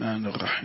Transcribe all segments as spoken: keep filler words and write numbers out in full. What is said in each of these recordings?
الرحمن الرحيم.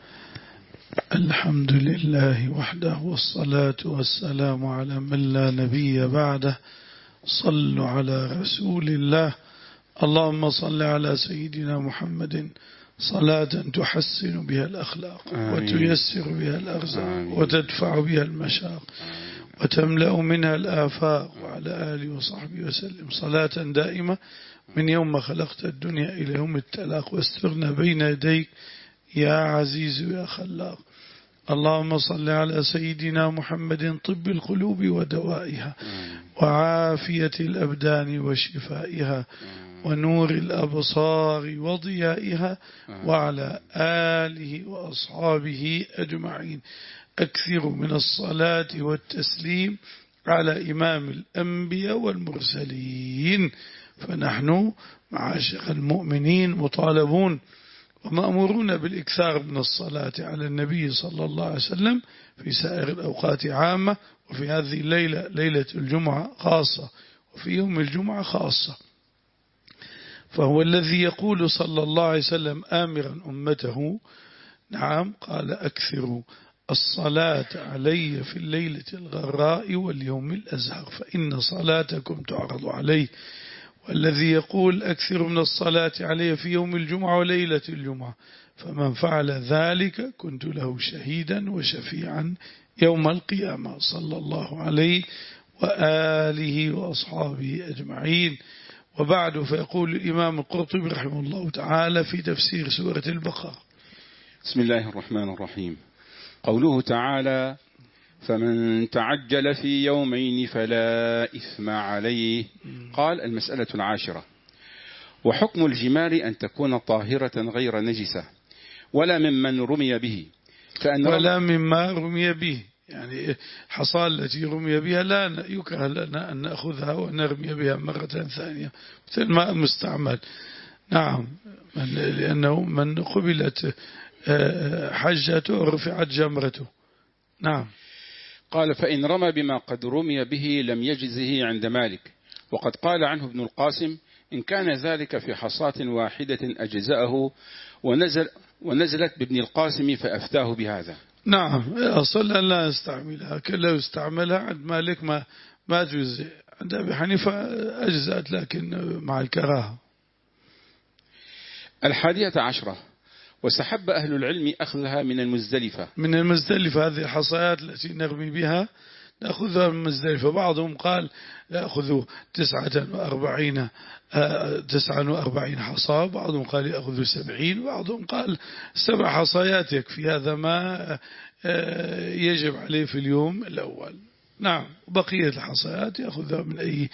الحمد لله وحده والصلاة والسلام على من لا نبي بعده. صلوا على رسول الله. اللهم صل على سيدنا محمد صلاة تحسن بها الأخلاق وتيسر بها الأرزاق وتدفع بها المشاق وتملأ منها الآفاق، وعلى آله وصحبه وسلم صلاة دائمة من يوم ما خلقت الدنيا إلى يوم التلاق، واسترنا بين يديك يا عزيز يا خلاق. اللهم صل على سيدنا محمد طب القلوب ودوائها وعافية الأبدان وشفائها ونور الأبصار وضيائها، وعلى آله وأصحابه أجمعين. أكثر من الصلاة والتسليم على إمام الأنبياء والمرسلين، فنحن معاشر المؤمنين مطالبون ومأمورون بالإكثار من الصلاة على النبي صلى الله عليه وسلم في سائر الأوقات عامة، وفي هذه الليلة ليلة الجمعة خاصة، وفي يوم الجمعة خاصة. فهو الذي يقول صلى الله عليه وسلم آمرا أمته، نعم، قال أكثروا الصلاة علي في الليلة الغراء واليوم الأزهر فإن صلاتكم تعرض عليه. والذي يقول أكثر من الصلاة علي في يوم الجمعة وليلة الجمعة، فمن فعل ذلك كنت له شهيدا وشفيعا يوم القيامة، صلى الله عليه وآله وأصحابه أجمعين. وبعد، فيقول الإمام القرطبي رحمه الله تعالى في تفسير سورة البقرة: بسم الله الرحمن الرحيم. قوله تعالى: فمن تعجل في يومين فلا إثم عليه. قال: المسألة العاشرة: وحكم الجمار أن تكون طاهرة غير نجسة ولا ممن رمي به، فأن ولا مما رمي به، يعني حصى التي رمي بها لا يكره لنا أن نأخذها ونرمي بها مرة ثانية مثل ما مستعمل. نعم، لأنه من قبلت حجته رفعت جمرته. نعم. قال: فإن رمى بما قد رمي به لم يجزه عند مالك، وقد قال عنه ابن القاسم: إن كان ذلك في حصاة واحدة أجزأه، ونزل ونزلت بابن القاسم فأفتاه بهذا. نعم، أصل أن لا يستعملها، كلا يستعملها عند مالك ما ما تجزئ، عند أبي حنيفة أجزأت لكن مع الكراهة. الحادية عشرة: وسحب أهل العلم أخذها من المزدلفة. من المزدلفة، هذه الحصيات التي نرمي بها نأخذها من المزدلفة. بعضهم قال يأخذوا تسعة وأربعين تسعة وأربعين حصى، بعضهم قال يأخذوا سبعين، بعضهم قال سبع حصيات يكفي، هذا ما يجب عليه في اليوم الأول. نعم، بقية الحصيات يأخذها من أي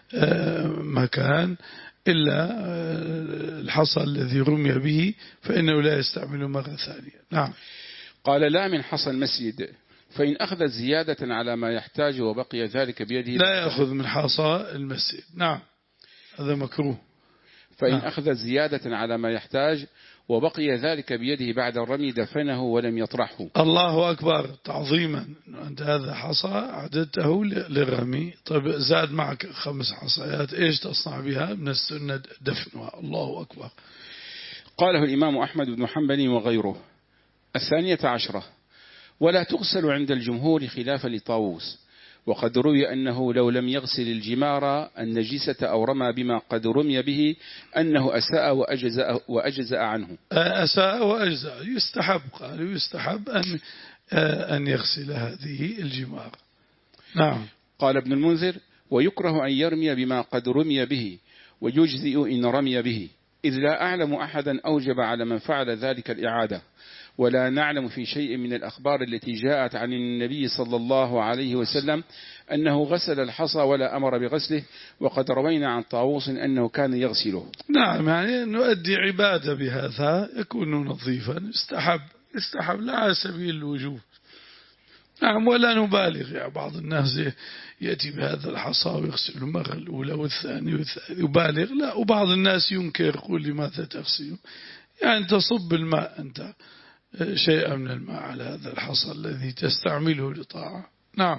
مكان إلا الحصى الذي رمي به فإنه لا يستعمله مرة ثانية. نعم. قال: لا من حصى المسجد، فإن أخذ زيادة على ما يحتاج وبقي ذلك بيده لا يأخذ من حصى المسجد. نعم، هذا مكروه. فإن نعم. أخذ زيادة على ما يحتاج وبقي ذلك بيده بعد الرمي دفنه ولم يطرحه. الله أكبر، تعظيما أنت هذا حصى عددته للرمي، طيب زاد معك خمس حصيات، إيش تصنع بها؟ من السنة دفنها. الله أكبر. قاله الإمام أحمد بن حنبل وغيره. الثانية عشرة: ولا تغسل عند الجمهور خلافا لطاووس، وقد روي أنه لو لم يغسل الجمار النجسة أو رمى بما قد رمي به أنه أساء وأجزأ, وأجزأ عنه. أساء وأجزأ، يستحب، قالوا يستحب أن أن يغسل هذه الجمار. نعم. قال ابن المنذر: ويكره أن يرمي بما قد رمي به، ويجزئ إن رمي به، إذ لا أعلم أحدا أوجب على من فعل ذلك الإعادة، ولا نعلم في شيء من الأخبار التي جاءت عن النبي صلى الله عليه وسلم أنه غسل الحصى ولا أمر بغسله، وقد روينا عن طاووس أنه كان يغسله. نعم، يعني نؤدي عبادة بهذا يكون نظيفا، استحب استحب لا على سبيل الوجوب. نعم، ولا نبالغ، يعني بعض الناس يأتي بهذا الحصى ويغسل المرة الأولى والثانية والثالثة يبالغ، لا، وبعض الناس ينكر، يقول لماذا تغسله؟ يعني تصب الماء أنت شيئا من الماء على هذا الحصى الذي تستعمله لطاعة. نعم.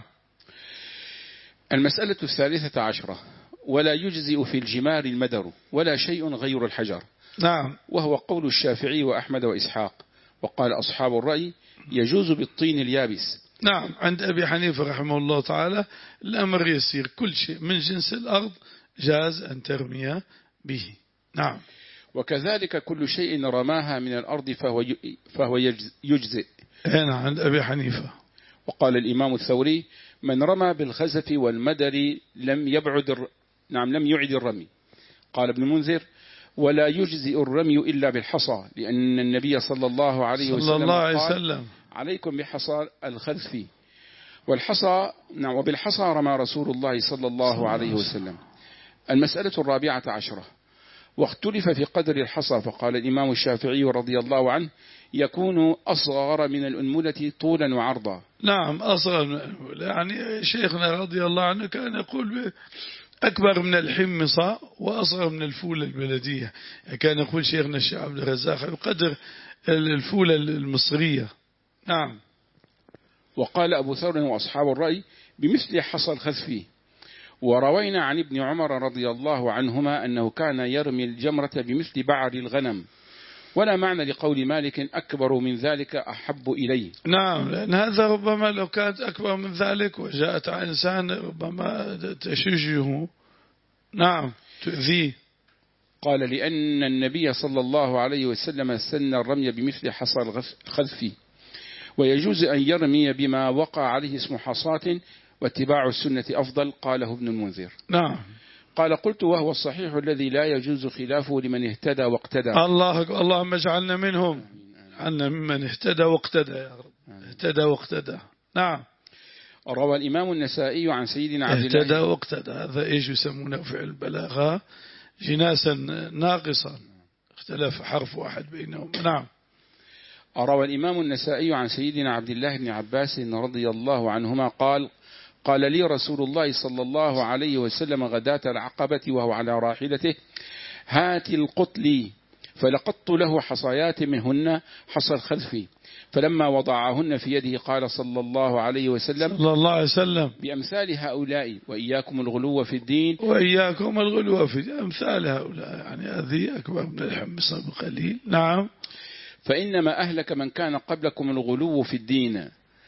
المسألة الثالثة عشرة: ولا يجزئ في الجمار المدر ولا شيء غير الحجر. نعم. وهو قول الشافعي وأحمد وإسحاق، وقال أصحاب الرأي يجوز بالطين اليابس. نعم، عند أبي حنيفة رحمه الله تعالى الأمر يسير، كل شيء من جنس الأرض جاز أن ترمي به. نعم. وكذلك كل شيء رماها من الأرض فهو فهو يجزئ. هنا عند أبي حنيفة. وقال الإمام الثوري من رمى بالخزف والمدر لم يبعد الر... نعم لم يعد الرمي. قال ابن المنذر ولا يجزئ الرمي إلا بالحصى، لأن النبي صلى الله عليه صلى وسلم الله عليه قال وسلم عليكم بحصى الخذف والحصى. نعم وبالحصى رمى رسول الله صلى الله عليه وسلم. المسألة الرابعة عشرة واختلف في قدر الحصى، فقال الإمام الشافعي رضي الله عنه يكون أصغر من الأنملة طولا وعرضا. نعم أصغر من الأنملة، يعني شيخنا رضي الله عنه كان يقول أكبر من الحمصة وأصغر من الفولة البلدية. كان يقول شيخنا الشيخ عبد الرزاق بقدر الفولة المصرية. نعم. وقال أبو ثور وأصحاب الرأي بمثل حصى الخذف. وروينا عن ابن عمر رضي الله عنهما أنه كان يرمي الجمرة بمثل بعر الغنم، ولا معنى لقول مالك أكبر من ذلك أحب إليه. نعم، لأن هذا ربما لو كانت أكبر من ذلك وجاءت على إنسان ربما تشجه، نعم تؤذيه. قال لأن النبي صلى الله عليه وسلم سن الرمي بمثل حصى الخذف، ويجوز أن يرمي بما وقع عليه اسم حصاة، واتباع السنة أفضل. قاله ابن المنذر. نعم. قال قلت وهو الصحيح الذي لا يجوز خلافه لمن اهتدى واقتدى. الله اللهم اجعلنا منهم، عنا ممن اهتدى واقتدى يا رب. اهتدى واقتدى. نعم. روى الإمام النسائي عن سيدنا عبد الله. اهتدى واقتدى هذا ايش يسمونه في البلاغة جناسا ناقصا، اختلف حرف واحد بينهم. نعم. روى الإمام النسائي عن سيدنا عبد الله بن عباس رضي الله عنهما قال قال لي رسول الله صلى الله عليه وسلم غداة العقبة وهو على راحلته هات القتل، فلقطت له حصيات منهن حصى الخذف، فلما وضعهن في يده قال صلى الله عليه وسلم صلى الله عليه وسلم بأمثال هؤلاء وإياكم الغلو في الدين وإياكم الغلو في الدين. أمثال هؤلاء يعني هذه أكبر من الحمصة بقليل. نعم. فإنما أهلك من كان قبلكم الغلو في الدين.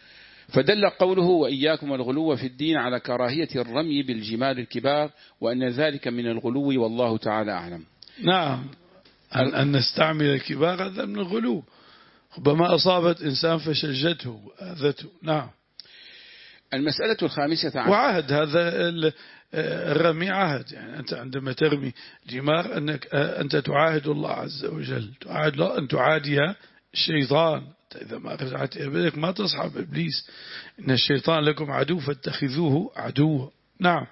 فدل قوله وإياكم الغلو في الدين على كراهية الرمي بالجمال الكبار، وأن ذلك من الغلو والله تعالى أعلم. نعم. أن, أن نستعمل الكبار هذا من الغلو، ربما أصابت إنسان فشجته وآذته. نعم. المسألة الخامسة عشر وعهد هذا الرمي عهد، يعني أنت عندما ترمي جمار أنك أنت تعاهد الله عز وجل، تعاهد الله أن تعادي الشيطان. إذا ما رجعت إبليك ما تصحب إبليس، إن الشيطان لكم عدو فاتخذوه عدوا. نعم.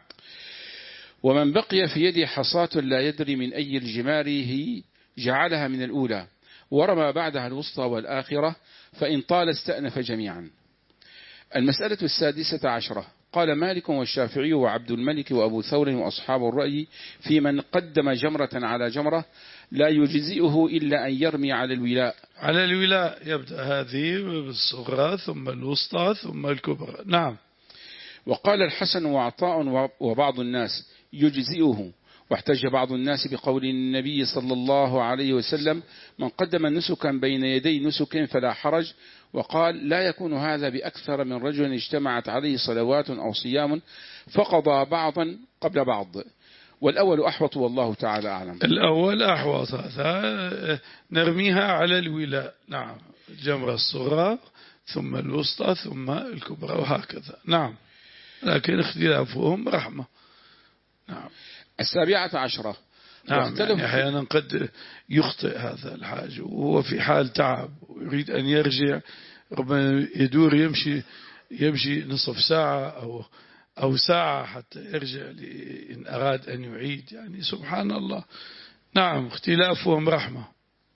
ومن بقي في يده حصاة لا يدري من أي الجمار هي جعلها من الأولى ورمى بعدها الوسطى والآخرة، فإن طال استأنف جميعا. المسألة السادسة عشرة قال مالك والشافعي وعبد الملك وأبو ثور وأصحاب الرأي في من قدم جمرة على جمرة لا يجزئه إلا أن يرمي على الولاء. على الولاء يبدأ هذه بالصغرى ثم الوسطى ثم الكبرى. نعم. وقال الحسن وعطاء وبعض الناس يجزئه، واحتج بعض الناس بقول النبي صلى الله عليه وسلم من قدم نسكا بين يدي نسك فلا حرج، وقال لا يكون هذا بأكثر من رجل اجتمعت عليه صلوات أو صيام فقضى بعضا قبل بعض، والأول أحوط والله تعالى أعلم. الأول أحوط، هذا نرميها على الولاء. نعم. الجمرة الصغرى ثم الوسطى ثم الكبرى وهكذا. نعم. لكن اختلافهم رحمة. نعم. السابعة عشرة نعم. يعني أحيانا قد يخطئ هذا الحاج وهو في حال تعب ويريد أن يرجع، ربما يدور يمشي يمشي نصف ساعة أو أو ساعة حتى يرجع إن أراد أن يعيد، يعني سبحان الله. نعم. اختلافهم رحمة.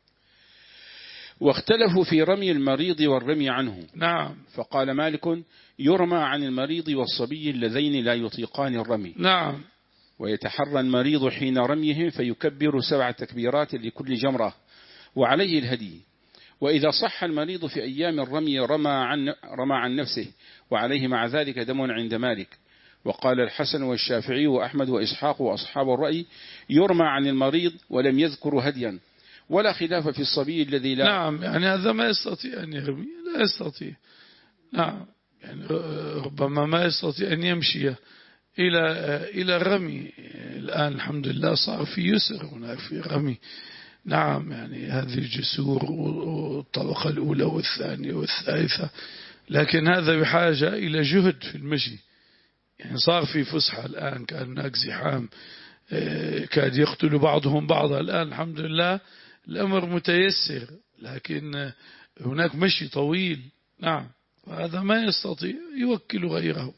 واختلفوا في رمي المريض والرمي عنه. نعم. فقال مالك يرمى عن المريض والصبي اللذين لا يطيقان الرمي. نعم. ويتحرى المريض حين رميهم فيكبر سبع تكبيرات لكل جمرة، وعليه الهدي. وإذا صح المريض في أيام الرمي رمى عن, رمى عن نفسه، وعليه مع ذلك دم عند مالك. وقال الحسن والشافعي وأحمد وإسحاق وأصحاب الرأي يرمى عن المريض ولم يذكر هديا، ولا خلاف في الصبي الذي لا نعم، يعني هذا ما يستطيع أن يرمي، لا يستطيع. نعم، يعني ربما ما يستطيع أن يمشي إلى إلى الرمي. الآن الحمد لله صار في يسر هناك في الرمي. نعم، يعني هذه الجسور والطبقة الأولى والثانية والثالثة، لكن هذا بحاجة إلى جهد في المشي. يعني صار في فسحة الآن، كان هناك زحام كاد يقتل بعضهم بعضا. الآن الحمد لله الأمر متيسر، لكن هناك مشي طويل. نعم، وهذا ما يستطيع يوكل غيره.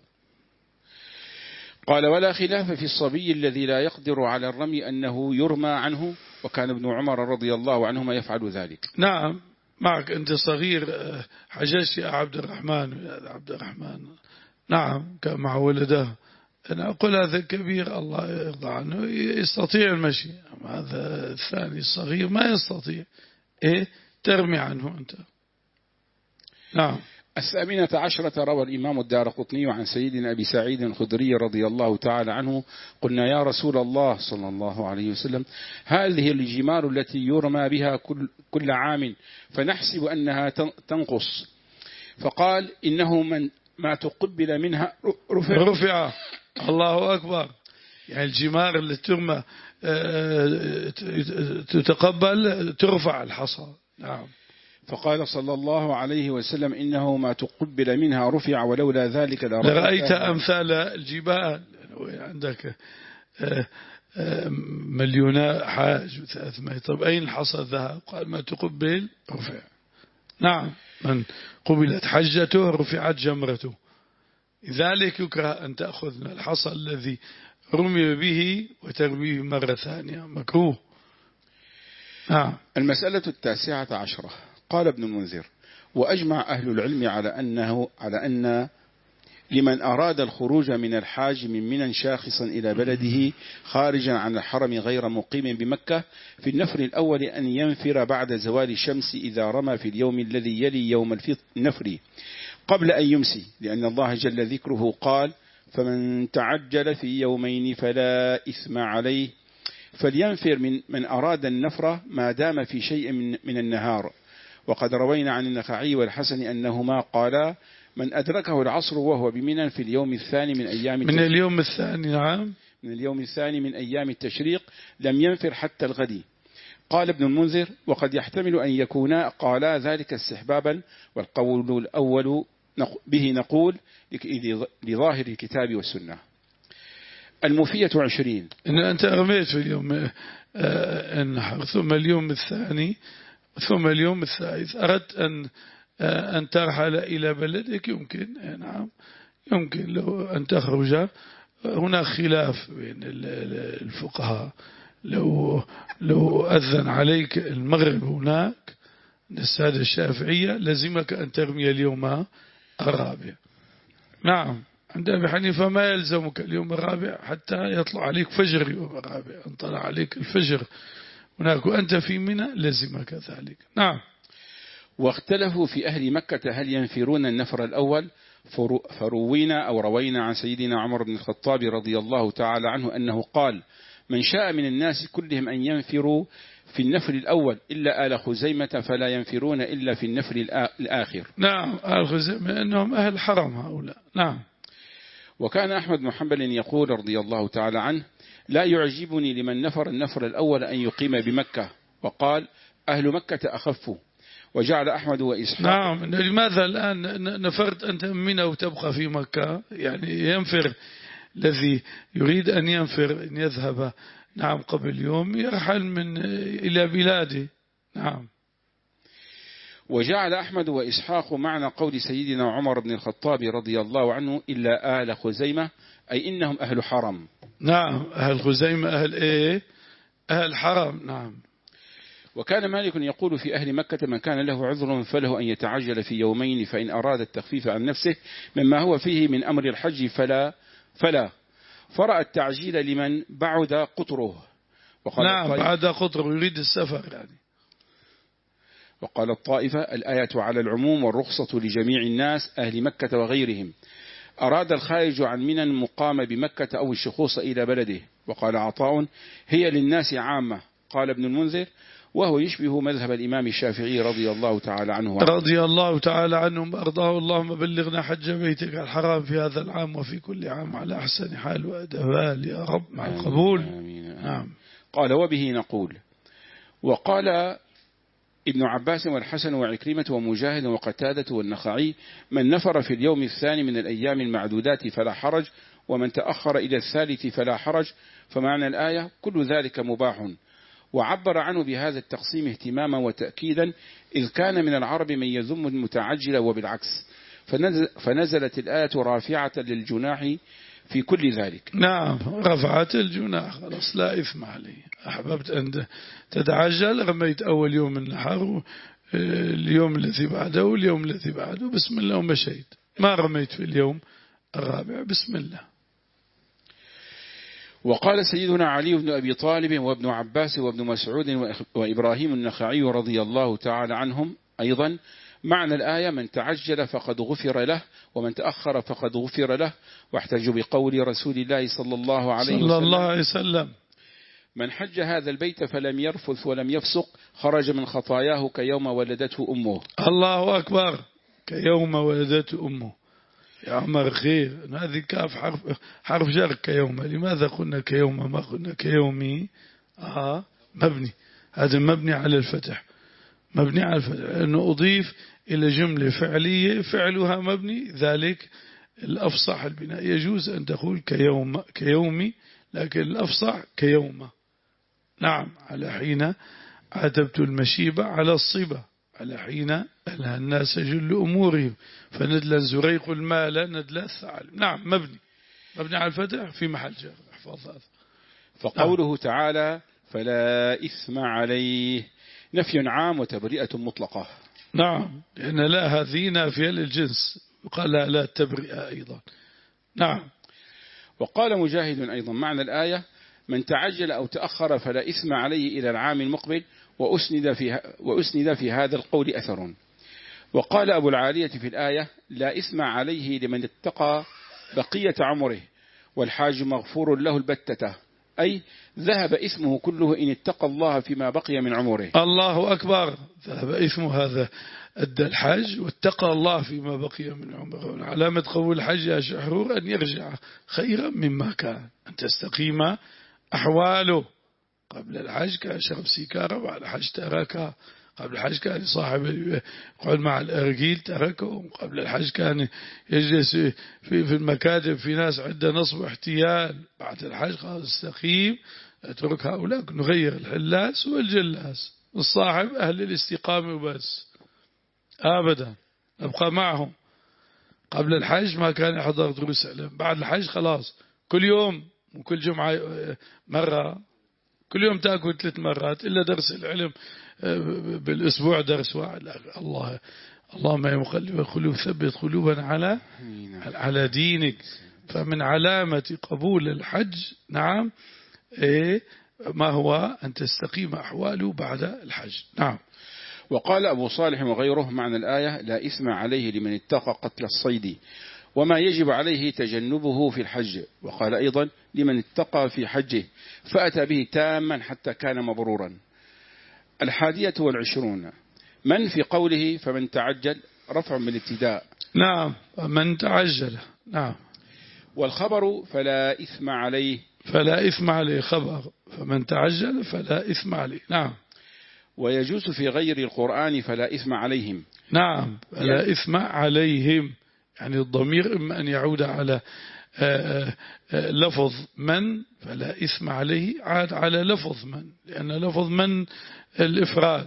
قال ولا خلاف في الصبي الذي لا يقدر على الرمي أنه يرمى عنه، وكان ابن عمر رضي الله عنهما يفعل ذلك. نعم، معك أنت صغير حججت يا عبد الرحمن يا عبد الرحمن. نعم، كان مع ولده. أنا أقول هذا كبير الله يرضى عنه يستطيع المشي، أما هذا الثاني الصغير ما يستطيع. إيه ترمي عنه أنت. نعم. الثامنة عشرة روى الإمام الدارقطني عن سيدنا أبي سعيد الخدري رضي الله تعالى عنه: قلنا يا رسول الله صلى الله عليه وسلم هذه الجمار التي يرمى بها كل, كل عام فنحسب أنها تنقص، فقال إنه من ما تقبل منها رفع, رفع. الله أكبر. يعني الجمار اللي ترمى تتقبل ترفع الحصى. نعم. فقال صلى الله عليه وسلم إنه ما تقبل منها رفع ولولا ذلك لرأيت أمثال الجبال. عندك مليون حاج وثلاثمائة، طب أين الحصى الذهب؟ قال ما تقبل رفع. نعم، من قبلت حجته رفعت جمرته. لذلك يكره أن تأخذ الحصى الذي رمي به وترميه مرة ثانية، مكروه. نعم. المسألة التاسعة عشرة قال ابن المنذر: وأجمع أهل العلم على أنه على أن لمن أراد الخروج من الحاج من منى شاخصا إلى بلده خارجا عن الحرم غير مقيم بمكة في النفر الأول أن ينفر بعد زوال الشمس إذا رمى في اليوم الذي يلي يوم النفر قبل أن يمسي، لأن الله جل ذكره قال: فمن تعجل في يومين فلا إثم عليه، فلينفر من من أراد النفر ما دام في شيء من, من النهار. وقد روينا عن النخعي والحسن أنهما قالا: من أدركه العصر وهو بمنى في اليوم الثاني من أيام من اليوم الثاني نعم من اليوم الثاني من أيام التشريق لم ينفر حتى الغد. قال ابن المنذر: وقد يحتمل أن يكونا قالا ذلك استحبابا، والقول الأول به نقول لظاهر الكتاب والسنة. المفية عشرين إن أنت رميت في اليوم النحر ثم اليوم الثاني ثم اليوم الثالث أردت أن أن ترحل إلى بلدك، يمكن. نعم، يمكن لو أن تخرج. هناك خلاف بين الفقهاء، لو لو أذن عليك المغرب هناك السادة الشافعية لزمك أن ترمي اليوم الرابع. نعم، عند أبي حنيفة ما يلزمك اليوم الرابع حتى يطلع عليك فجر يوم الرابع. أن طلع عليك الفجر هناك وأنت في منى لزمك ذلك. نعم. واختلفوا في أهل مكة هل ينفرون النفر الأول، فروينا أو روينا عن سيدنا عمر بن الخطاب رضي الله تعالى عنه أنه قال: من شاء من الناس كلهم أن ينفروا في النفر الأول إلا آل خزيمة فلا ينفرون إلا في النفر الآخر. نعم، آل خزيمة أنهم أهل حرم هؤلاء. نعم. وكان أحمد بن حنبل يقول رضي الله تعالى عنه: لا يعجبني لمن نفر النفر الأول أن يقيم بمكة، وقال: أهل مكة أخف. وجعل أحمد وإسحاق. نعم، لماذا الآن نفرت أنت منى وتبقى في مكة؟ يعني ينفر الذي يريد أن ينفر أن يذهب نعم قبل يوم يرحل من إلى بلاده. نعم. وجعل أحمد وإسحاق معنى قول سيدنا عمر بن الخطاب رضي الله عنه إلا آل خزيمة، أي إنهم أهل حرم. نعم، أهل خزيمة أهل إيه؟ أهل حرم. نعم. وكان مالك يقول في أهل مكة: من كان له عذر فله أن يتعجل في يومين، فإن أراد التخفيف عن نفسه مما هو فيه من أمر الحج فلا فلا فرأى التعجيل لمن بعد قطره. وقال نعم، بعد قطره يريد السفر يعني. وقال الطائفة: الآية على العموم والرخصة لجميع الناس أهل مكة وغيرهم. أراد الخارج عن منى المقام بمكة أو الشخوص إلى بلده. وقال عطاء: هي للناس عامة. قال ابن المنذر: وهو يشبه مذهب الإمام الشافعي رضي الله تعالى عنه وعنه. رضي الله تعالى عنهم وأرضاه. اللهم بلغنا حج بيتك الحرام في هذا العام وفي كل عام على أحسن حال وأدوال يا رب مع القبول. آمين آمين. نعم. قال وبه نقول. وقال ابن عباس والحسن وعكرمة ومجاهد وقتادة والنخعي: من نفر في اليوم الثاني من الأيام المعدودات فلا حرج، ومن تأخر إلى الثالث فلا حرج. فمعنى الآية كل ذلك مباح. وعبر عنه بهذا التقسيم اهتماما وتأكيدا، إذ كان من العرب من يذم المتعجل وبالعكس، فنزلت الآية رافعة للجناح في كل ذلك. نعم، رفعت الجناح، خلاص لا إثم عليه. أحببت أن تتعجل، رميت أول يوم النحر، اليوم الذي بعده واليوم الذي بعده بسم الله ومشيت، ما رميت في اليوم الرابع بسم الله. وقال سيدنا علي بن أبي طالب وابن عباس وابن مسعود وإبراهيم النخعي رضي الله تعالى عنهم أيضا: معنى الآية من تعجل فقد غفر له، ومن تأخر فقد غفر له. واحتج بقول رسول الله صلى الله عليه وسلم, صلى الله عليه وسلم: من حج هذا البيت فلم يرفث ولم يفسق خرج من خطاياه كيوم ولدته أمه. الله أكبر، كيوم ولدته أمه. يا عمر خير، هذه كاف حرف, حرف جر كيوم. لماذا قلنا كيوم ما قلنا كيومي؟ آه مبني، هذا مبني على الفتح، مبني على الفتح لأنه أضيف إلى جملة فعلية فعلها مبني، ذلك الأفصح البناء. يجوز أن تقول كيوم كيومي، لكن الأفصح كيوم. نعم، على حين عاتبت المشيبة على الصبا، على حين ألهى الناس جل أمورهم، فندلا زريق المال ندلا الثعلب. نعم، مبني مبني على الفتح في محل جر. احفظ هذا. فقوله نعم. تعالى: فلا إثم عليه، نفي عام وتبرئة مطلقة. نعم، لأن لا هذه نافية للجنس، وقال لا, لا تبرئة أيضا. نعم. وقال مجاهد أيضا: معنى الآية من تعجل أو تأخر فلا إثم عليه إلى العام المقبل، وأسند في, وأسند في هذا القول أثر. وقال أبو العالية في الآية: لا إثم عليه لمن اتقى بقية عمره، والحاج مغفور له البتة، أي ذهب إثمه كله إن اتقى الله فيما بقي من عمره. الله أكبر، ذهب إثمه، هذا أدى الحج واتقى الله فيما بقي من عمره. علامة قبول الحج يا شحرور أن يرجع خيرا مما كان، أن تستقيم أحواله. قبل الحج كان شرب سيكارة، بعد الحج تركها. قبل الحج كان صاحب يقعد مع الأرجيل تركهم. قبل الحج كان يجلس في في المكاتب في ناس عنده نصب احتيال. بعد الحج قال استقيم، اترك هؤلاء، نغير الحلاس والجلاس، الصاحب أهل الاستقامة وبس، أبدا أبقى معهم. قبل الحج ما كان يحضر دروس علم، بعد الحج خلاص كل يوم وكل جمعة مرة، كل يوم تأكل ثلاث مرات، إلا درس العلم بالأسبوع درس واحد. الله اللهم يا مقلب القلوب ثبت قلوبنا على على دينك. فمن علامة قبول الحج نعم إيه ما هو أن تستقيم أحواله بعد الحج. نعم. وقال أبو صالح وغيره: معنى الآية لا إثم عليه لمن اتقى قتل الصيد، وما يجب عليه تجنبه في الحج. وقال أيضا: لمن اتقى في حجه فأتى به تاما حتى كان مبرورا. الحادية والعشرون: من في قوله فمن تعجل رفع من الابتداء. نعم، من تعجل. نعم. والخبر فلا إثم عليه، فلا إثم عليه خبر، فمن تعجل فلا إثم عليه. نعم. ويجوز في غير القرآن فلا إثم عليهم. نعم، فلا يعني إثم عليهم، يعني الضمير إما أن يعود على آآ آآ لفظ من فلا إثم عليه، عاد على لفظ من، لأن لفظ من الإفراد،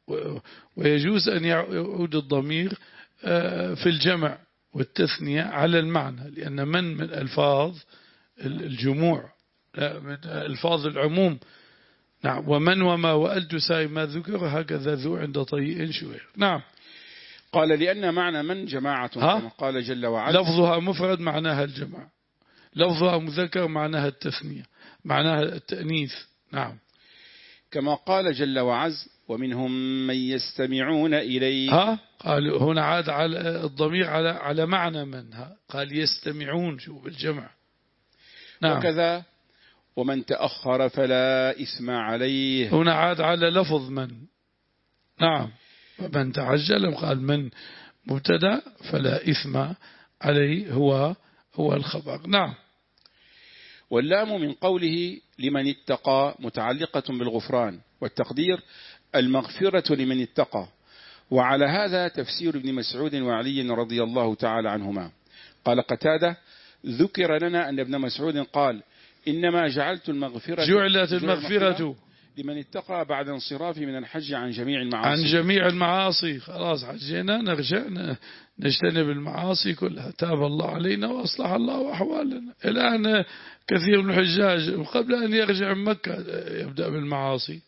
ويجوز أن يعود الضمير في الجمع والتثنية على المعنى، لأن من من ألفاظ الجموع، من ألفاظ العموم. نعم. ومن وما وألت ساي ما ذكر هكذا ذو عند طيء شوير. نعم. قال لأن معنى من جماعة كما قال جل وعلا. لفظها مفرد معناها الجمع، لفظها مذكر معناها التثنية، معناها التأنيث. نعم. كما قال جل وعز: ومنهم من يستمعون إليه. ها قال هنا عاد على الضمير على على معنى من، ها قال يستمعون شو بالجمع. نعم. وكذا ومن تأخر فلا إثم عليه. هنا عاد على لفظ من. نعم. ومن تعجل قال من مبتدا فلا إثم عليه هو هو الخبر. نعم. واللام من قوله لمن اتقى متعلقة بالغفران، والتقدير المغفرة لمن اتقى. وعلى هذا تفسير ابن مسعود وعلي رضي الله تعالى عنهما. قال قتادة: ذكر لنا أن ابن مسعود قال: إنما جعلت المغفرة جعلت المغفرة لمن اتقى بعد انصراف من الحج عن جميع المعاصي. عن جميع المعاصي. خلاص حجينا نرجع نجتنب المعاصي كلها، تاب الله علينا وأصلح الله أحوالنا. الآن كثير من الحجاج قبل أن يرجع من مكة يبدأ بالمعاصي.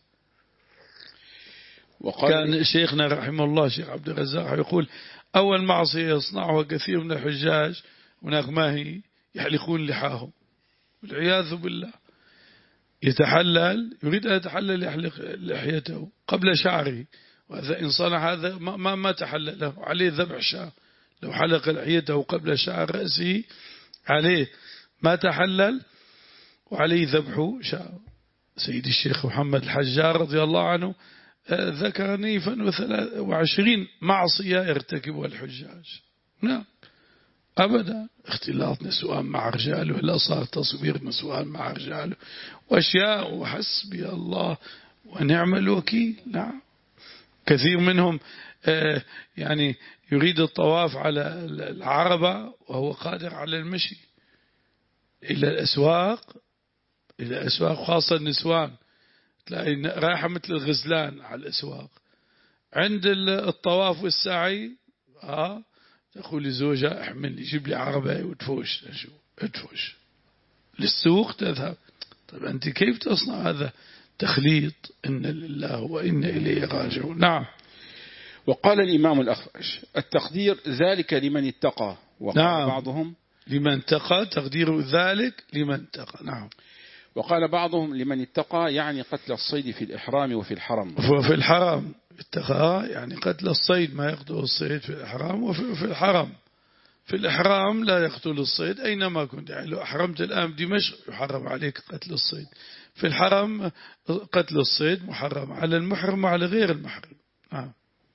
كان شيخنا رحمه الله شيخ عبد الرزاق يقول أول معصية يصنعها كثير من الحجاج هناك ما هي؟ يحلقون لحاهم والعياذ بالله. يتحلل، يريد أن يتحلل يحلق لحيته قبل شعره، وإذا إن صنع هذا ما ما تحلل له، عليه ذبح شاة. لو حلق لحيته قبل شعر رأسه عليه ما تحلل وعليه ذبح شاة. سيد الشيخ محمد الحجار رضي الله عنه ذكر نيفا وثلاث وعشرين معصية يرتكبها الحجاج. نعم أبدا، اختلاط نسوان مع رجاله، لا صار تصوير نسوان مع رجاله وأشياء، وحسبي الله ونعم الوكيل. نعم. كثير منهم يعني يريد الطواف على العربة وهو قادر على المشي إلى الأسواق، إلى الأسواق خاصة النسوان، تلاقي رايحة مثل الغزلان على الأسواق. عند الطواف والسعي آه تقول لزوجها احمل لي جيب لي عربة وتفوش. شو ادفش للسوق تذهب. طيب أنت كيف تصنع هذا تخليط؟ إن لله وإن إليه راجعون. نعم. وقال الإمام الأخفش: التقدير ذلك لمن اتقى. وقال نعم. بعضهم لمن اتقى، تقدير ذلك لمن اتقى. نعم. وقال بعضهم لمن اتقى يعني قتل الصيد في الإحرام وفي الحرم. وفي الحرم اتقى يعني قتل الصيد، ما يقتل الصيد في الإحرام وفي الحرم. في الإحرام لا يقتل الصيد أينما كنت، يعني لو أحرمت الآن دمشق يحرم عليك قتل الصيد. في الحرم قتل الصيد محرم على المحرم وعلى غير المحرم. آه.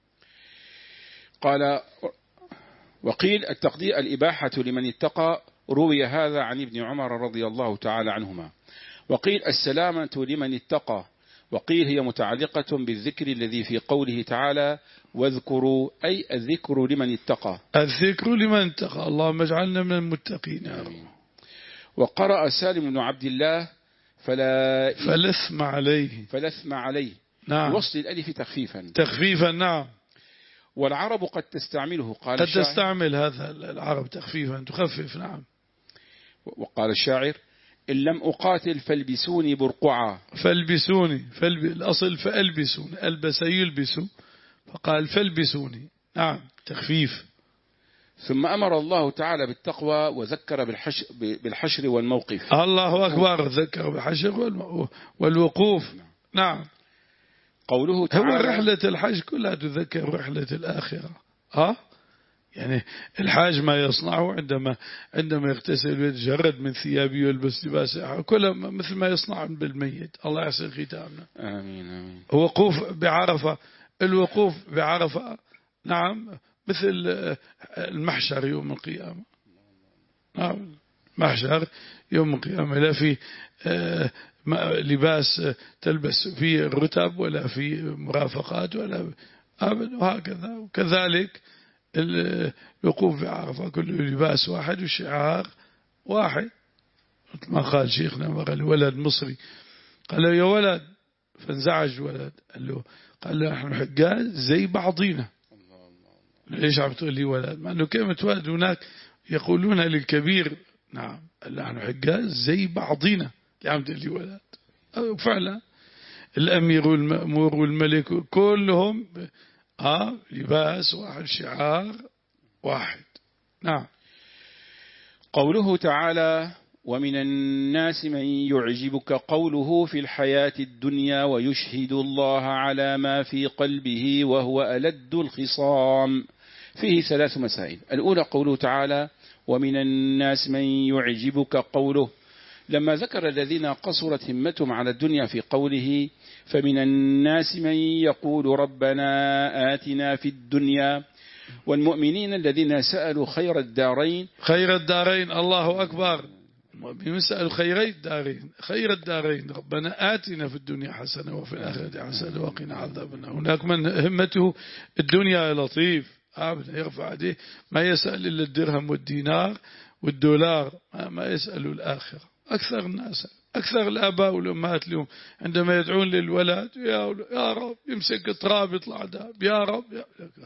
قال: وقيل التقدير الإباحة لمن اتقى. روي هذا عن ابن عمر رضي الله تعالى عنهما. وقيل السلامة لمن اتقى. وقيل هي متعلقة بالذكر الذي في قوله تعالى: واذكروا، أي الذكر لمن اتقى. الذكر لمن اتقى، اللهم اجعلنا من المتقين. وقرأ سالم بن عبد الله: فلا فلثم عليه فلثم عليه. نعم. وصل الألف تخفيفا تخفيفا. نعم. والعرب قد تستعمله. قال قد تستعمل هذا العرب تخفيفا تخفف. نعم. وقال الشاعر: إن لم أقاتل فالبسوني برقعا. فالبسوني فالب... الأصل فألبسوني، ألبس يلبسوا، فقال فالبسوني. نعم تخفيف. ثم أمر الله تعالى بالتقوى وذكر بالحشر, بالحشر والموقف. الله أكبر، ذكر بالحشر والوقوف. نعم. قوله تعالى: هو رحلة الحج كلها تذكر رحلة الآخرة. ها يعني الحاج ما يصنعه عندما عندما يغتسل ويتجرد من ثيابه ويلبس لباس كله مثل ما يصنع بالميت. الله يحسن ختامنا. آمين آمين. وقوف بعرفة، الوقوف بعرفة نعم مثل المحشر يوم القيامة. نعم محشر يوم القيامة لا في لباس تلبس فيه الرتب ولا في مرافقات ولا أبدا، وهكذا. وكذلك الوقوف بعرفة كل لباس واحد والشعار واحد، مثل ما قال شيخنا مرة الولد مصري قال له: يا ولد، فانزعج ولد قال له قال له: نحن حجاج زي بعضينا. ليش عم تقول لي ولد؟ مع أنه كلمة ولد هناك يقولون للكبير. نعم قال له: نحن حجاج زي بعضينا، اللي عم تقول لي ولد. فعلا الأمير والمأمور والملك كلهم آه لباس واحد، شعار واحد. نعم. قوله تعالى: ومن الناس من يعجبك قوله في الحياة الدنيا ويشهد الله على ما في قلبه وهو ألد الخصام. فيه ثلاث مسائل. الأولى قوله تعالى: ومن الناس من يعجبك قوله، لما ذكر الذين قصرت همتهم على الدنيا في قوله فمن الناس من يقول ربنا آتنا في الدنيا والمؤمنين الذين سألوا خير الدارين خير الدارين الله أكبر بيسألوا خيري الدارين خير الدارين ربنا آتنا في الدنيا حسنة وفي الآخرة حسنة وقنا عذاب النار. هناك من همته الدنيا لطيف أبدا يرفع يديه ما يسأل إلا الدرهم والدينار والدولار ما يسأل الآخرة. أكثر الناس أكثر الآباء والأمهات اليوم عندما يدعون للولد يا, يا رب يمسك تراب يطلع داب يا رب يا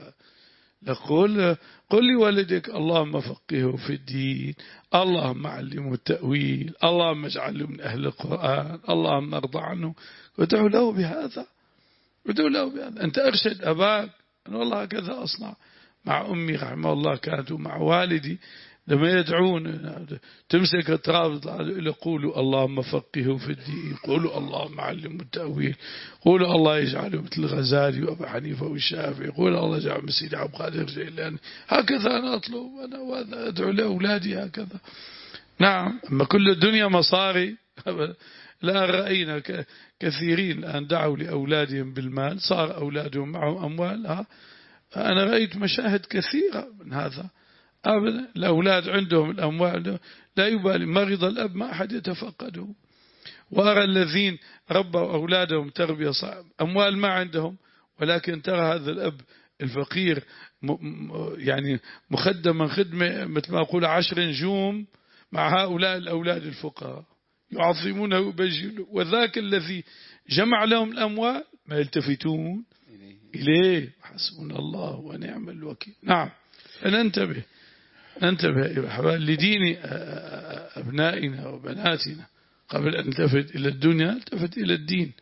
يقول قل لولدك اللهم فقهه في الدين اللهم علمه التأويل اللهم اجعله من أهل القرآن اللهم ارضى عنه وادعو له بهذا ادعو له بهذا. أنت أرشد أباك أنا والله هكذا أصنع مع أمي رحمه الله كانت ومع والدي لما يدعون تمسك التراب يقولوا اللهم فقهه في الدين قولوا اللهم علمه التأويل قولوا الله يجعله مثل الغزالي وأبو حنيفة والشافعي قولوا الله يجعله مثل سيدي عبد القادر الجيلاني. هكذا أنا أطلب أنا وأنا أدعو لأولادي هكذا. نعم أما كل الدنيا مصاري لا رأينا كثيرين الآن دعوا لأولادهم بالمال صار أولادهم معهم أموال. ها أنا رأيت مشاهد كثيرة من هذا أبدا الأولاد عندهم الأموال لا يبالي مرض الأب ما أحد يتفقده. وأرى الذين ربوا أولادهم تربية صعبة أموال ما عندهم ولكن ترى هذا الأب الفقير يعني مخدما خدمة مثل ما أقول عشر نجوم مع هؤلاء الأولاد الفقراء يعظمونه ويبجلونه وذاك الذي جمع لهم الأموال ما يلتفتون إليه حسبنا الله ونعم الوكيل. نعم ننتبه ننتبه لدين أبنائنا وبناتنا قبل أن نلتفت إلى الدنيا نلتفت إلى الدين.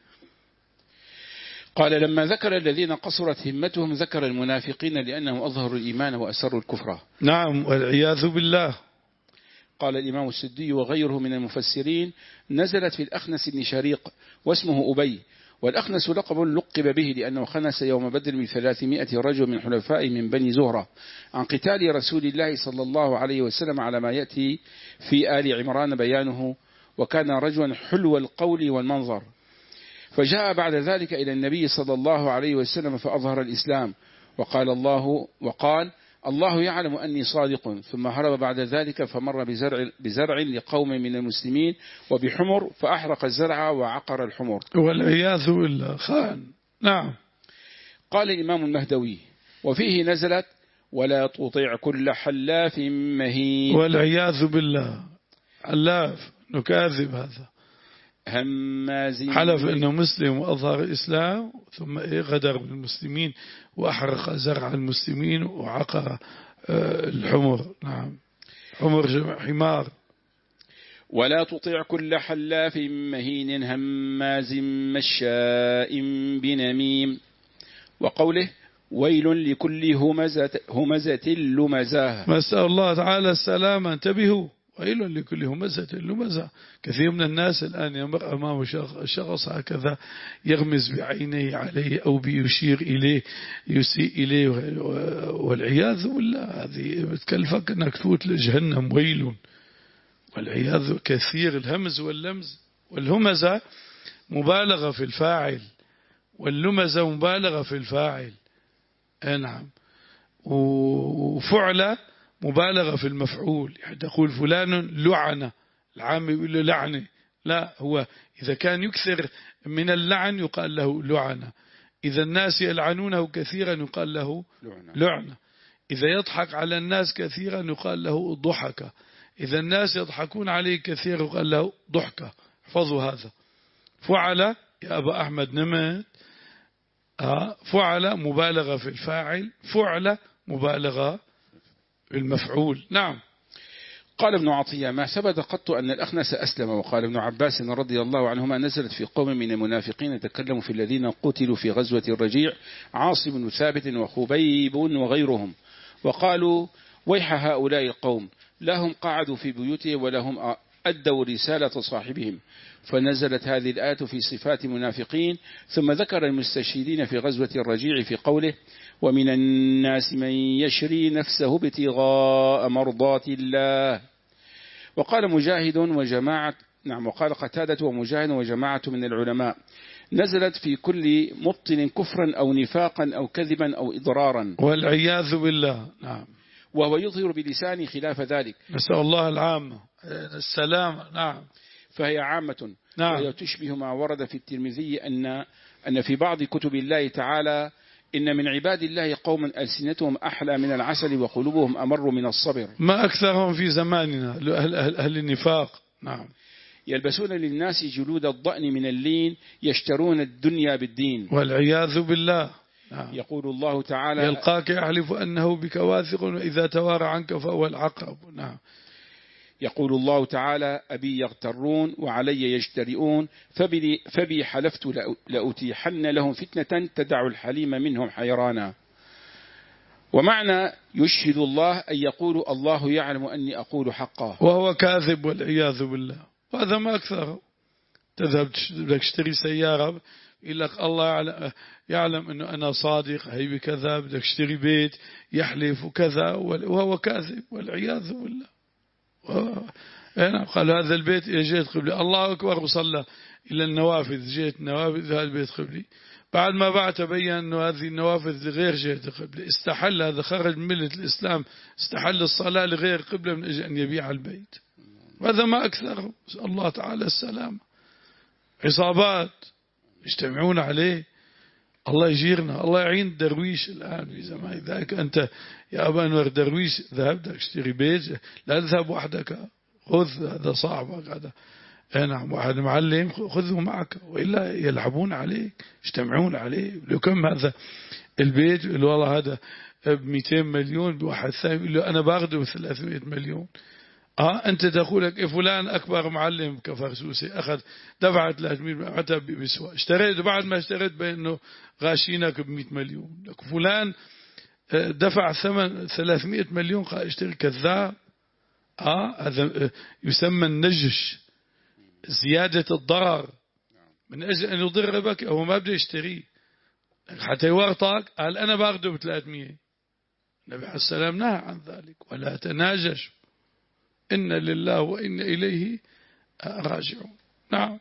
قال لما ذكر الذين قصرت همتهم ذكر المنافقين لأنهم أظهروا الإيمان وأسروا الكفر. نعم والعياذ بالله. قال الإمام السدي وغيره من المفسرين نزلت في الأخنس بن شريق واسمه أبي والأخنس لقب لقب به لأنه خنس يوم بدر من ثلاثمائة رجل من حلفاء من بني زهرة عن قتال رسول الله صلى الله عليه وسلم على ما يأتي في آل عمران بيانه وكان رجلا حلو القول والمنظر فجاء بعد ذلك إلى النبي صلى الله عليه وسلم فأظهر الإسلام وقال الله وقال الله يعلم أني صادق ثم هرب بعد ذلك فمر بزرع, بزرع لقوم من المسلمين وبحمر فأحرق الزرع وعقر الحمر والعياذ بالله خان. نعم. قال الإمام المهدوي وفيه نزلت ولا تطيع كل حلاف مهين والعياذ بالله حلاف نكاذب هذا هماز حلف أنه مسلم وأظهر الإسلام ثم غدر بالمسلمين وأحرق زرع المسلمين وعقر الحمر. نعم حمر جمع حمار. ولا تطيع كل حلاف مهين هماز مشاء بنميم وقوله ويل لكل همزة, همزة لمزاه. نسأل الله تعالى السلامة. انتبهوا ويل لكل همزة لمزة. كثير من الناس الآن يمر أمامه شخص هكذا يغمز بعينيه عليه أو بيشير إليه يسيء إليه والعياذ بالله هذه بتكلفك أنك تفوت لجهنم. ويل والعياذ كثير الهمز واللمز والهمزة مبالغة في الفاعل واللمزة مبالغة في الفاعل. نعم وفعل مبالغة في المفعول يعني تقول فلان لعنة العام يقول له لعنة لا هو إذا كان يكثر من اللعن يقال له لعنة إذا الناس يلعنونه كثيرا يقال له لعنة إذا يضحك على الناس كثيرا يقال له ضحكة إذا الناس يضحكون عليه كثيرا يقال له ضحكة. احفظوا هذا. فعل يا أبا أحمد نمت فعل مبالغة في الفاعل فعل مبالغة المفعول. نعم. قال ابن عطية ما ثبت قط أن الأخنس أسلم. وقال ابن عباس رضي الله عنهما نزلت في قوم من المنافقين يتكلموا في الذين قتلوا في غزوة الرجيع عاصم بن ثابت وخبيب وغيرهم وقالوا ويح هؤلاء القوم لهم قعدوا في بيوتهم ولهم أدوا رسالة صاحبهم فنزلت هذه الآية في صفات منافقين ثم ذكر المستشهدين في غزوة الرجيع في قوله ومن الناس من يشري نفسه ابتغاء مرضات الله. وقال مجاهد وجماعة, نعم. وقال قتادة ومجاهد وجماعة من العلماء نزلت في كل مبطن كفرا أو نفاقا أو كذبا أو إضرارا والعياذ بالله. نعم. وهو يظهر بلسانه خلاف ذلك. نسأل الله العامة السلامة. نعم. فهي عامة. نعم. وهي تشبه ما ورد في الترمذي أن أن في بعض كتب الله تعالى إن من عباد الله قوما ألسنتهم أحلى من العسل وقلوبهم أمر من الصبر. ما أكثرهم في زماننا أهل, أهل, أهل النفاق. نعم. يلبسون للناس جلود الضأن من اللين يشترون الدنيا بالدين. والعياذ بالله. نعم. يقول الله تعالى يلقاك يحلف أنه بك واثق وإذا توارى عنك فهو العقرب. نعم. يقول الله تعالى أبي يغترون وعلي يجترئون فبي, فبي حلفت لأتيحن لهم فتنة تدع الحليم منهم حيرانا. ومعنى يشهد الله أن يقول الله يعلم أني أقول حقا وهو كاذب والعياذ بالله. وهذا ما أكثره. تذهب تشتري سيارة يقول لك الله يعلم أنه أنا صادق هي بكذا، بدك تشتري بيت يحلف وكذا وهو كاذب والعياذ بالله. أنا قال هذا البيت جيت قبلي الله أكبر وصلى إلى النوافذ جيت نوافذ هذا البيت قبلي. بعد ما بعد تبين أنه هذه النوافذ لغير جيت قبلي استحل هذا خرج من ملة الإسلام استحل الصلاة لغير قبله من أجل أن يبيع البيت. وهذا ما أكثر. الله تعالى السلام. عصابات يجتمعون عليه. الله يجيرنا الله يعين الدرويش الآن في زمان ذاك. أنت يا أبا أنور درويش ذهب بدك تشتري بيت لا تذهب وحدك خذ هذا صاحبك هذا نعم واحد معلم خذه معك وإلا يلعبون عليك يجتمعون عليه. لو كم هذا البيت يقول والله هذا بمئتين مليون بواحد ثاني يقول له أنا باخده بثلاثمائة مليون. آه أنت تقول لك فلان أكبر معلم كفرسوسي أخذ دفع ثلاثمائة متى بسوا اشتريت بعد ما اشتريت بأنه غاشينك بمئة مليون. لك فلان دفع ثمن ثلاثمائة مليون قال اشتري كذاب. آه هذا يسمى النجش زيادة الضرر من أجل أن يضر بك. هو ما بده يشتري حتى يورطك قال أنا باخده بثلاثمائة. النبي عليه السلام نهى عن ذلك ولا تناجش إن لله وإن إليه راجعون. نعم.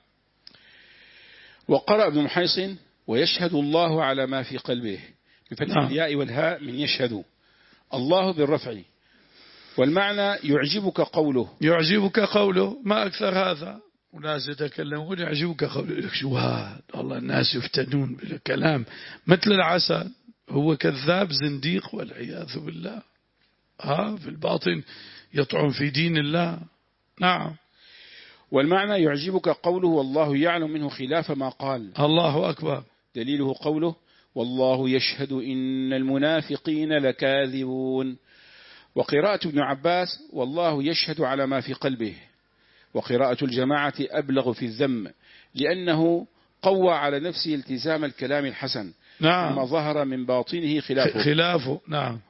وقرأ ابن محيصن ويشهد الله على ما في قلبه بفتح نعم. الياء والهاء من يشهد الله بالرفع. والمعنى يعجبك قوله. يعجبك قوله ما أكثر هذا. وناس يتكلمون يعجبك قوله لك شو هذا والله الناس يفتنون بالكلام مثل العسل. هو كذاب زنديق والعياذ بالله. ها في الباطن يطعن في دين الله. نعم. والمعنى يعجبك قوله والله يعلم منه خلاف ما قال. الله أكبر. دليله قوله والله يشهد إن المنافقين لكاذبون. وقراءة ابن عباس والله يشهد على ما في قلبه. وقراءة الجماعة أبلغ في الذم لأنه قوى على نفسه التزام الكلام الحسن. نعم. ما ظهر من باطنه خلافه. خلافه. نعم.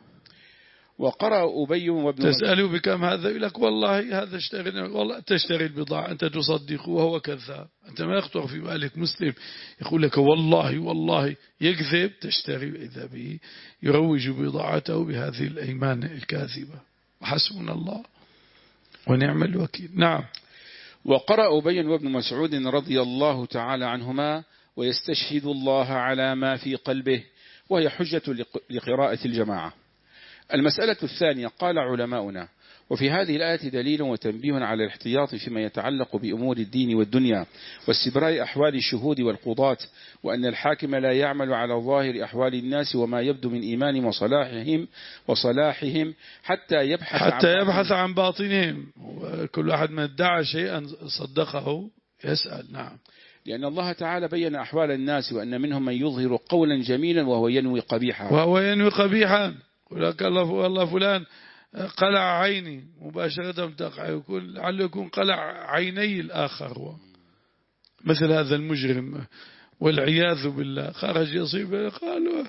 وقرأ أبي وابن تسأله بكم هذا يقول لك والله هذا اشتري والله تشتري البضاعة أنت تصدقه وهو كذاب. أنت ما يخطر في بالك مسلم يقول لك والله والله يكذب تشتري إذا به يروج بضاعته بهذه الأيمان الكاذبة. وحسبنا الله ونعم الوكيل. نعم. وقرأ أبي وابن مسعود رضي الله تعالى عنهما ويستشهد الله على ما في قلبه وهي حجة لقراءة الجماعة. المسألة الثانية قال علماؤنا وفي هذه الآية دليل وتنبيه على الاحتياط فيما يتعلق بأمور الدين والدنيا واستبراء أحوال الشهود والقضاة وأن الحاكم لا يعمل على ظاهر أحوال الناس وما يبدو من إيمان وصلاحهم وصلاحهم حتى يبحث حتى عن يبحث عن باطنهم. وكل واحد من ادعى شيئا صدقه يسأل. نعم. لأن الله تعالى بين أحوال الناس وأن منهم من يظهر قولا جميلا وهو ينوي قبيحا وهو ينوي قبيحا. يقول لك الله والله فلان قلع عيني مباشرة تقع يقول لعله يكون قلع عيني الآخر هو. مثل هذا المجرم والعياذ بالله خرج يصيب قالوا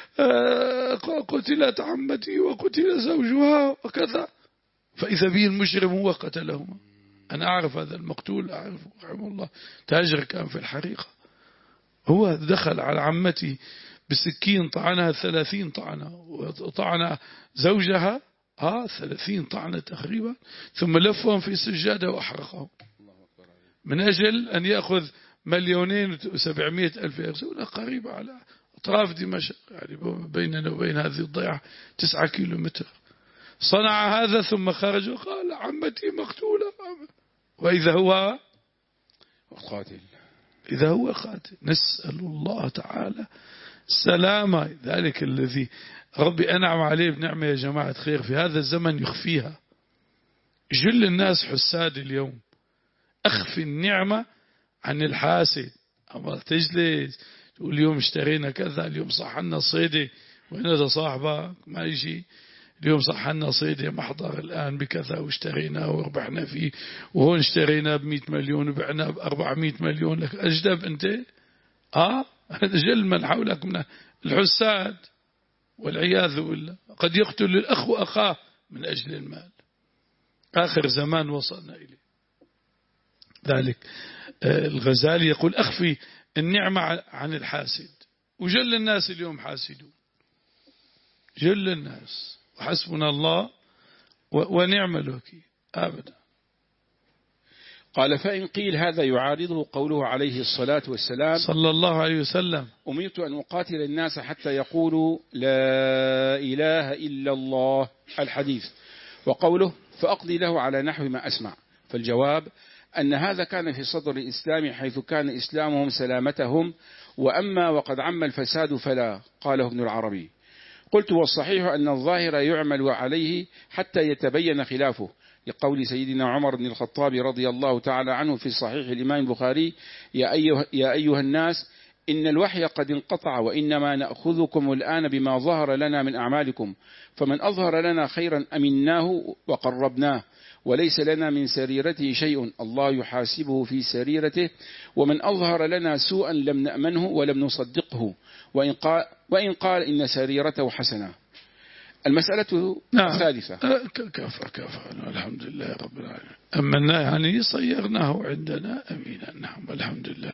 قتلت عمتي وقتل زوجها وكذا فإذا به المجرم هو قتلهما. أنا أعرف هذا المقتول أعرفه رحمه الله تاجر كان في الحريقة. هو دخل على عمتي بسكين طعنها ثلاثين طعنة وطعن زوجها ها ثلاثين طعنة تقريبا ثم لفهم في سجادة وأحرقهم. من أجل أن يأخذ مليونين وسبعمائة ألف يغزونا قريبة على أطراف دمشق، يعني بيننا وبين هذه الضيعة تسعة كيلومتر. صنع هذا ثم خرج وقال عمتي مقتولة، وإذا هو قاتل، إذا هو قاتل. نسأل الله تعالى السلامة. ذلك الذي ربي أنعم عليه بنعمة يا جماعة خير في هذا الزمن يخفيها. جل الناس حساد اليوم. أخفي النعمة عن الحاسد. أما تجلس تقول اليوم اشترينا كذا، اليوم صح لنا صيدة، وين هذا صاحبك ما يجي، اليوم صح لنا صيدة محضر الآن بكذا واشترينا وربحنا فيه، وهون اشترينا بمئة مليون وبعنا بأربعمائة مليون. لك أجدب أنت؟ آه جل من حولك من الحساد والعياذ بالله. قد يقتل الأخ أخاه من أجل المال. آخر زمان وصلنا إليه. ذلك الغزالي يقول أخفي النعمة عن الحاسد. وجل الناس اليوم حاسدون، جل الناس، وحسبنا الله ونعم الوكيل أبدا. قال فإن قيل هذا يعارضه قوله عليه الصلاة والسلام صلى الله عليه وسلم أمرت أن أقاتل الناس حتى يقولوا لا إله إلا الله الحديث، وقوله فأقضي له على نحو ما أسمع. فالجواب أن هذا كان في صدر الإسلام، حيث كان إسلامهم سلامتهم، وأما وقد عم الفساد فلا. قاله ابن العربي. قلت والصحيح أن الظاهر يعمل عليه حتى يتبين خلافه، لقول سيدنا عمر بن الخطاب رضي الله تعالى عنه في صحيح الإمام البخاري يا أيها, يا أيها الناس إن الوحي قد انقطع، وإنما نأخذكم الآن بما ظهر لنا من أعمالكم، فمن أظهر لنا خيرا أمناه وقربناه، وليس لنا من سريرته شيء الله يحاسبه في سريرته، ومن أظهر لنا سوءا لم نأمنه ولم نصدقه، وإن قال, وإن قال إن سريرته حسنة. المسألة نعم. الثالثة كفى كفى الحمد لله رب العالمين. أما يعني صيرناه عندنا أمينا. نعم الحمد لله.